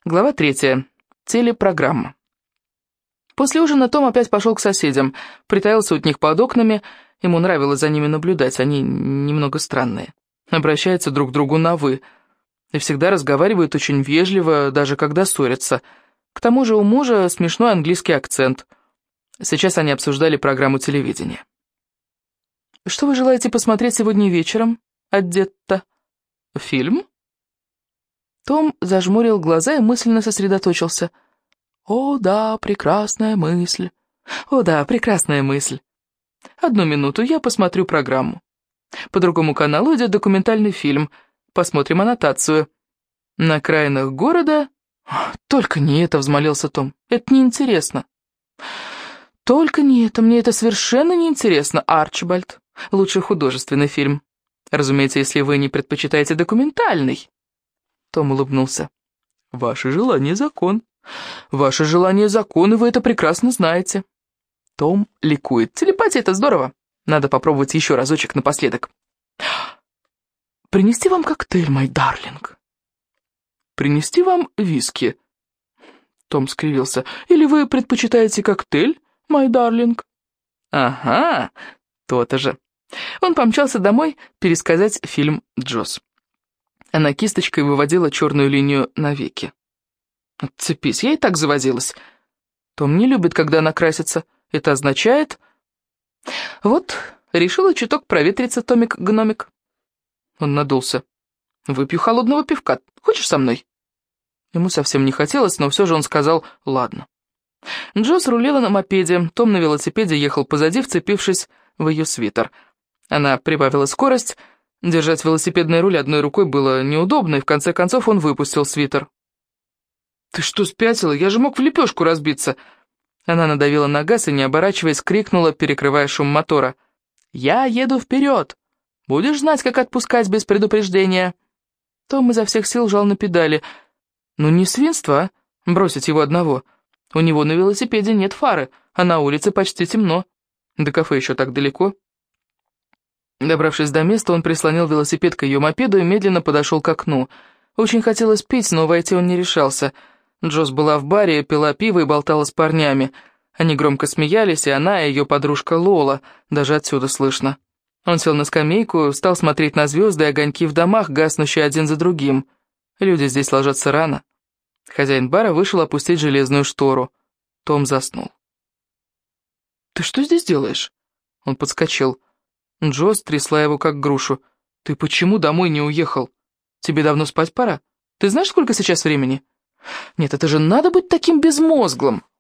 Глава 3. Телепрограмма. После ужина Том опять пошел к соседям, притаился у них под окнами, ему нравилось за ними наблюдать, они немного странные. Обращаются друг к другу на «вы» и всегда разговаривают очень вежливо, даже когда ссорятся. К тому же у мужа смешной английский акцент. Сейчас они обсуждали программу телевидения. «Что вы желаете посмотреть сегодня вечером, Адетта? Фильм?» Том зажмурил глаза и мысленно сосредоточился. «О, да, прекрасная мысль! О, да, прекрасная мысль! Одну минуту, я посмотрю программу. По другому каналу идет документальный фильм. Посмотрим аннотацию. На окраинах города...» «Только не это», — взмолился Том. «Это неинтересно». «Только не это, мне это совершенно неинтересно, Арчибальд. Лучший художественный фильм. Разумеется, если вы не предпочитаете документальный». Том улыбнулся. «Ваше желание — закон. Ваше желание — закон, и вы это прекрасно знаете». Том ликует. «Телепатия — это здорово. Надо попробовать еще разочек напоследок». «Принести вам коктейль, мой дарлинг?» «Принести вам виски?» Том скривился. «Или вы предпочитаете коктейль, мой дарлинг?» «Ага, то-то же». Он помчался домой пересказать фильм «Джосс». Она кисточкой выводила черную линию на веке. «Отцепись, я и так завозилась. Том не любит, когда она красится. Это означает...» «Вот, решила чуток проветриться, Томик-гномик». Он надулся. «Выпью холодного пивка. Хочешь со мной?» Ему совсем не хотелось, но все же он сказал «ладно». Джосс рулила на мопеде, Том на велосипеде ехал позади, вцепившись в ее свитер. Она прибавила скорость. Держать велосипедный руль одной рукой было неудобно, и в конце концов он выпустил свитер. «Ты что, спятила? Я же мог в лепешку разбиться!» Она надавила на газ и, не оборачиваясь, крикнула, перекрывая шум мотора. «Я еду вперед! Будешь знать, как отпускать без предупреждения!» Том изо всех сил жал на педали. «Ну не свинство, а? Бросить его одного. У него на велосипеде нет фары, а на улице почти темно. До кафе еще так далеко». Добравшись до места, он прислонил велосипед к ее мопеду и медленно подошел к окну. Очень хотелось пить, но войти он не решался. Джосс была в баре, пила пиво и болтала с парнями. Они громко смеялись, и она, и ее подружка Лола, даже отсюда слышно. Он сел на скамейку, стал смотреть на звезды и огоньки в домах, гаснущие один за другим. Люди здесь ложатся рано. Хозяин бара вышел опустить железную штору. Том заснул. «Ты что здесь делаешь?» Он подскочил. Джосс трясла его как грушу. «Ты почему домой не уехал? Тебе давно спать пора? Ты знаешь, сколько сейчас времени?» «Нет, это же надо быть таким безмозглым.